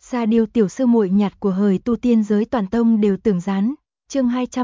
Sa Điêu tiểu sư muội nhạt của hời tu tiên giới toàn tông đều tưởng gián. Chương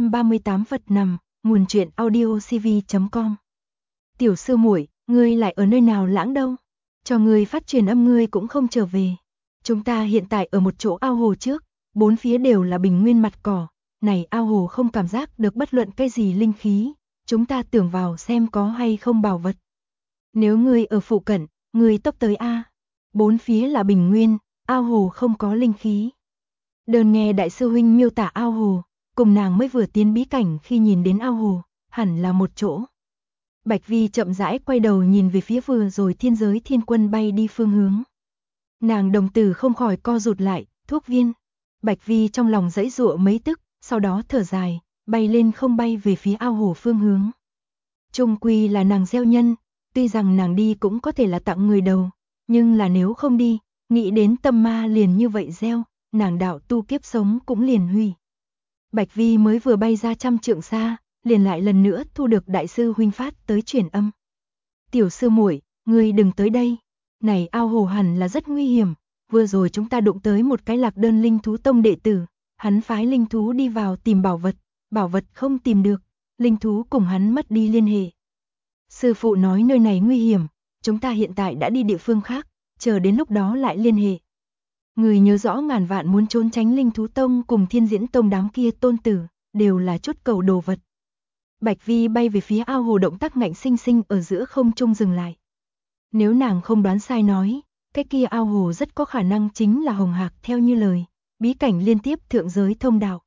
238 Phật nằm, nguồn truyện audiocv.com. Tiểu sư muội, ngươi lại ở nơi nào lãng đâu? Cho ngươi phát truyền âm ngươi cũng không trở về. Chúng ta hiện tại ở một chỗ ao hồ trước, bốn phía đều là bình nguyên mặt cỏ, này ao hồ không cảm giác được bất luận cái gì linh khí, chúng ta tưởng vào xem có hay không bảo vật. Nếu ngươi ở phụ cận, ngươi tốc tới a. Bốn phía là bình nguyên, ao hồ không có linh khí. Đơn nghe đại sư huynh miêu tả ao hồ, cùng nàng mới vừa tiến bí cảnh khi nhìn đến ao hồ, hẳn là một chỗ. Bạch Vi chậm rãi quay đầu nhìn về phía vừa rồi thiên giới thiên quân bay đi phương hướng. Nàng đồng tử không khỏi co rụt lại, thuốc viên. Bạch Vi trong lòng giãy giụa mấy tức, sau đó thở dài, bay lên không bay về phía ao hồ phương hướng. Chung quy là nàng gieo nhân, tuy rằng nàng đi cũng có thể là tặng người đầu, nhưng là nếu không đi, nghĩ đến tâm ma liền như vậy gieo, nàng đạo tu kiếp sống cũng liền hủy. Bạch Vi mới vừa bay ra 100 trượng xa, liền lại lần nữa thu được đại sư huynh phát tới truyền âm. Tiểu sư muội, ngươi đừng tới đây. Này ao hồ hẳn là rất nguy hiểm, vừa rồi chúng ta đụng tới một cái lạc đơn linh thú tông đệ tử, hắn phái linh thú đi vào tìm bảo vật không tìm được, linh thú cùng hắn mất đi liên hệ. Sư phụ nói nơi này nguy hiểm, chúng ta hiện tại đã đi địa phương khác, chờ đến lúc đó lại liên hệ. Người nhớ rõ ngàn vạn muốn trốn tránh linh thú tông cùng thiên diễn tông đám kia tôn tử, đều là chút cầu đồ vật. Bạch Vi bay về phía ao hồ động tác ngạnh sinh sinh ở giữa không trung dừng lại. Nếu nàng không đoán sai nói, cái kia ao hồ rất có khả năng chính là Hồng Hạc theo như lời, bí cảnh liên tiếp thượng giới thông đạo.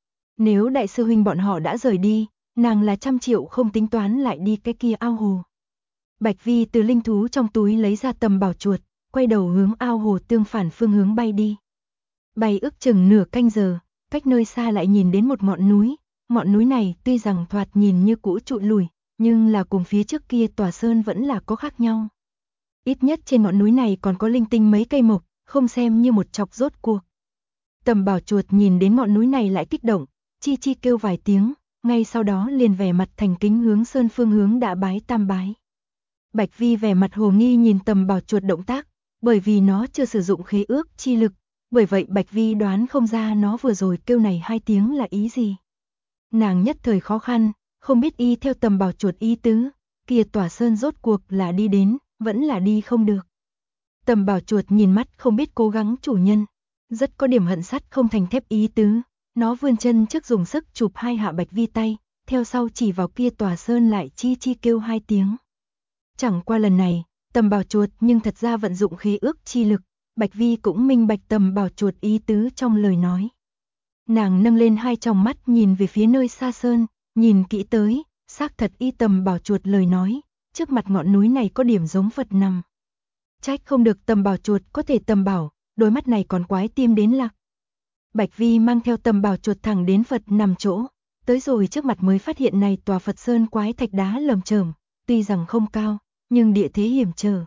Nếu đại sư huynh bọn họ đã rời đi, nàng là 100 triệu không tính toán lại đi cái kia ao hồ. Bạch Vi từ linh thú trong túi lấy ra tầm bảo chuột, quay đầu hướng ao hồ tương phản phương hướng bay đi. Bay ước chừng nửa canh giờ, cách nơi xa lại nhìn đến một ngọn núi này tuy rằng thoạt nhìn như cũ trụi lùi, nhưng là cùng phía trước kia tòa sơn vẫn là có khác nhau. Ít nhất trên ngọn núi này còn có linh tinh mấy cây mộc, không xem như một chọc rốt cuộc. Tầm bảo chuột nhìn đến ngọn núi này lại kích động, chi chi kêu vài tiếng, ngay sau đó liền vẻ mặt thành kính hướng sơn phương hướng đã bái tam bái. Bạch Vi vẻ mặt hồ nghi nhìn tầm bảo chuột động tác, bởi vì nó chưa sử dụng khế ước chi lực, bởi vậy Bạch Vi đoán không ra nó vừa rồi kêu này 2 tiếng là ý gì. Nàng nhất thời khó khăn, không biết y theo tầm bảo chuột ý tứ, kia tòa sơn rốt cuộc là đi đến, vẫn là đi không được. Tầm bảo chuột nhìn mắt không biết cố gắng chủ nhân, rất có điểm hận sắt không thành thép ý tứ, nó vươn chân trước dùng sức chụp 2 hạ Bạch Vi tay, theo sau chỉ vào kia tòa sơn lại chi chi kêu 2 tiếng. Chẳng qua lần này, tầm bảo chuột nhưng thật ra vận dụng khế ước chi lực, Bạch Vi cũng minh bạch tầm bảo chuột ý tứ trong lời nói. Nàng nâng lên 2 tròng mắt nhìn về phía nơi xa sơn, nhìn kỹ tới, xác thật y tầm bảo chuột lời nói, trước mặt ngọn núi này có điểm giống Phật nằm. Trách không được tầm bảo chuột có thể tầm bảo, đôi mắt này còn quái tim đến lạc. Bạch Vi mang theo tầm bảo chuột thẳng đến Phật nằm chỗ, tới rồi trước mặt mới phát hiện này tòa Phật sơn quái thạch đá lởm chởm, tuy rằng không cao, nhưng địa thế hiểm trở.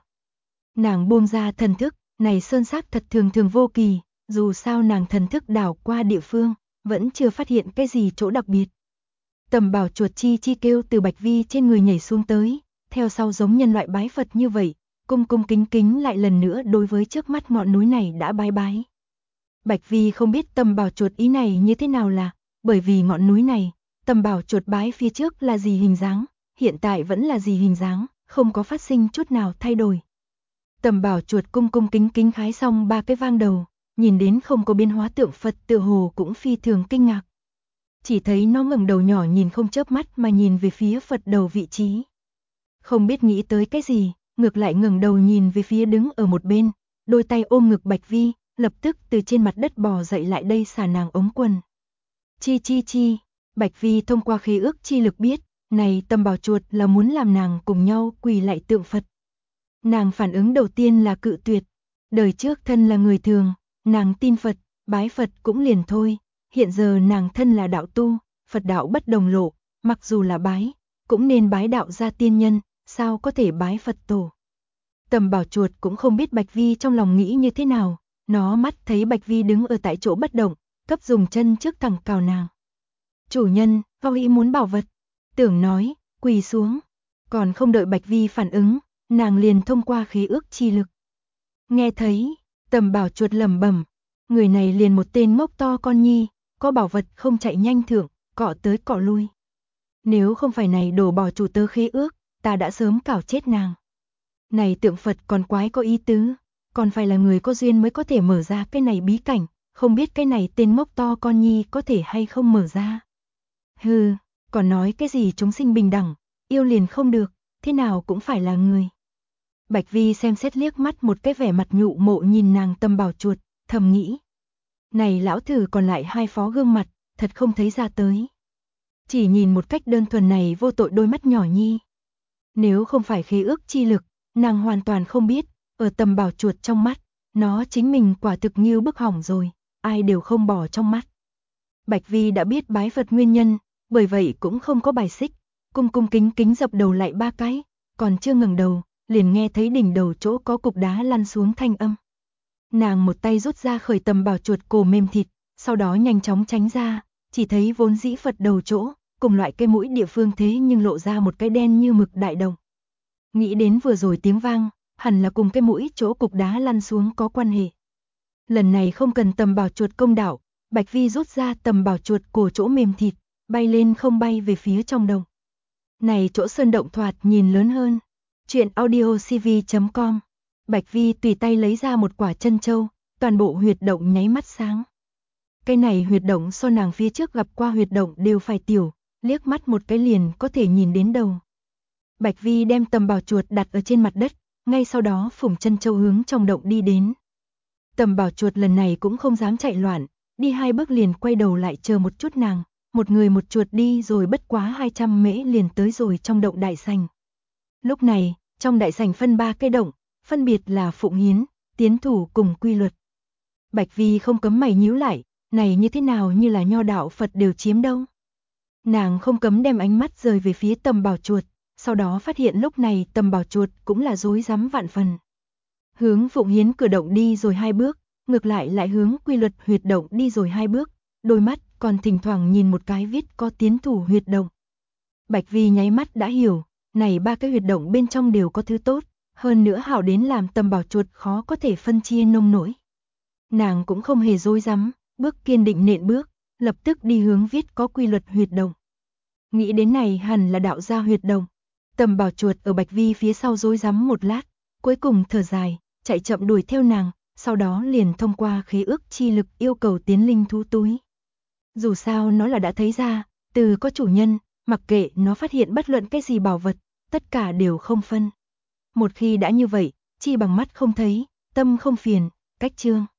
Nàng buông ra thần thức, này sơn xác thật thường thường vô kỳ, dù sao nàng thần thức đảo qua địa phương, vẫn chưa phát hiện cái gì chỗ đặc biệt. Tầm bảo chuột chi chi kêu từ Bạch Vi trên người nhảy xuống tới, theo sau giống nhân loại bái Phật như vậy, cung cung kính kính lại lần nữa đối với trước mắt ngọn núi này đã bái bái. Bạch Vi không biết tầm bảo chuột ý này như thế nào là, bởi vì ngọn núi này, tầm bảo chuột bái phía trước là gì hình dáng, hiện tại vẫn là gì hình dáng, không có phát sinh chút nào thay đổi. Tầm bảo chuột cung cung kính kính khái xong 3 cái vang đầu, nhìn đến không có biến hóa tượng Phật tựa hồ cũng phi thường kinh ngạc. Chỉ thấy nó ngẩng đầu nhỏ nhìn không chớp mắt mà nhìn về phía Phật đầu vị trí. Không biết nghĩ tới cái gì, ngược lại ngẩng đầu nhìn về phía đứng ở một bên, đôi tay ôm ngực Bạch Vi, lập tức từ trên mặt đất bò dậy lại đây xả nàng ống quần. Chi chi chi, Bạch Vi thông qua khế ước chi lực biết, này tầm bảo chuột là muốn làm nàng cùng nhau quỳ lạy tượng Phật. Nàng phản ứng đầu tiên là cự tuyệt, đời trước thân là người thường, nàng tin Phật, bái Phật cũng liền thôi, hiện giờ nàng thân là đạo tu, Phật đạo bất đồng lộ, mặc dù là bái, cũng nên bái đạo gia tiên nhân, sao có thể bái Phật tổ. Tầm bảo chuột cũng không biết Bạch Vi trong lòng nghĩ như thế nào, nó mắt thấy Bạch Vi đứng ở tại chỗ bất động, cấp dùng chân trước thẳng cào nàng. Chủ nhân, vào ý muốn bảo vật, tưởng nói, quỳ xuống, còn không đợi Bạch Vi phản ứng, nàng liền thông qua khế ước chi lực. Nghe thấy, tầm bảo chuột lẩm bẩm, Người này liền một tên ngốc to con nhi, có bảo vật không chạy nhanh thưởng, cọ tới cọ lui. Nếu không phải này đổ bỏ chủ tớ khế ước, ta đã sớm cào chết nàng. Này tượng Phật còn quái có ý tứ, còn phải là người có duyên mới có thể mở ra cái này bí cảnh, không biết cái này tên ngốc to con nhi có thể hay không mở ra. Hừ, còn nói cái gì chúng sinh bình đẳng, yêu liền không được, thế nào cũng phải là người. Bạch Vi xem xét liếc mắt một cái vẻ mặt nhụ mộ nhìn nàng Tâm Bảo Chuột, thầm nghĩ. Này lão thử còn lại hai phó gương mặt, thật không thấy ra tới. Chỉ nhìn một cách đơn thuần này vô tội đôi mắt nhỏ nhi. Nếu không phải khế ước chi lực, nàng hoàn toàn không biết, ở Tâm Bảo Chuột trong mắt, nó chính mình quả thực như bức hỏng rồi, ai đều không bỏ trong mắt. Bạch Vi đã biết bái Phật nguyên nhân, bởi vậy cũng không có bài xích, cung cung kính kính dập đầu lại ba cái, còn chưa ngẩng đầu, liền nghe thấy đỉnh đầu chỗ có cục đá lăn xuống thanh âm. Nàng một tay rút ra khởi Tâm Bảo Chuột cổ mềm thịt, sau đó nhanh chóng tránh ra, chỉ thấy vốn dĩ Phật đầu chỗ, cùng loại cây mũi địa phương thế nhưng lộ ra một cái đen như mực đại đồng. Nghĩ đến vừa rồi tiếng vang, hẳn là cùng cái mũi chỗ cục đá lăn xuống có quan hệ. Lần này không cần Tâm Bảo Chuột công đạo, Bạch Vi rút ra Tâm Bảo Chuột cổ chỗ mềm thịt, bay lên không bay về phía trong đồng. Này chỗ sơn động thoạt nhìn lớn hơn. Chuyện audiocv.com. Bạch Vi tùy tay lấy ra một quả chân châu, toàn bộ huyệt động nháy mắt sáng. Cái này huyệt động so nàng phía trước gặp qua huyệt động đều phải tiểu, liếc mắt một cái liền có thể nhìn đến đầu. Bạch Vi đem Tâm Bảo Chuột đặt ở trên mặt đất, ngay sau đó phủng chân châu hướng trong động đi đến. Tâm Bảo Chuột lần này cũng không dám chạy loạn, đi hai bước liền quay đầu lại chờ một chút nàng, một người một chuột đi rồi bất quá 200 mễ liền tới rồi trong động đại sảnh. Lúc này, trong đại sảnh phân 3 cái động, phân biệt là Phụng Hiến, Tiến Thủ cùng Quy Luật. Bạch Vi không cấm mày nhíu lại, này như thế nào như là nho đạo Phật đều chiếm đâu. Nàng không cấm đem ánh mắt rời về phía Tâm Bảo Chuột, sau đó phát hiện lúc này Tâm Bảo Chuột cũng là rối rắm vạn phần. Hướng Phụng Hiến cửa động đi rồi 2 bước, ngược lại hướng Quy Luật huyệt động đi rồi 2 bước, đôi mắt còn thỉnh thoảng nhìn một cái viết có Tiến Thủ huyệt động. Bạch Vi nháy mắt đã hiểu, này 3 cái huyệt động bên trong đều có thứ tốt, hơn nữa hảo đến làm Tâm Bảo Chuột khó có thể phân chia nông nỗi. Nàng cũng không hề rối rắm, bước kiên định nện bước, lập tức đi hướng viết có Quy Luật huyệt động. Nghĩ đến này hẳn là đạo gia huyệt động. Tâm Bảo Chuột ở Bạch Vi phía sau rối rắm một lát, cuối cùng thở dài, chạy chậm đuổi theo nàng, sau đó liền thông qua khế ước chi lực yêu cầu tiến linh thú túi. Dù sao nó là đã thấy ra, từ có chủ nhân, mặc kệ nó phát hiện bất luận cái gì bảo vật, tất cả đều không phân. Một khi đã như vậy, chi bằng mắt không thấy, tâm không phiền, cách chương.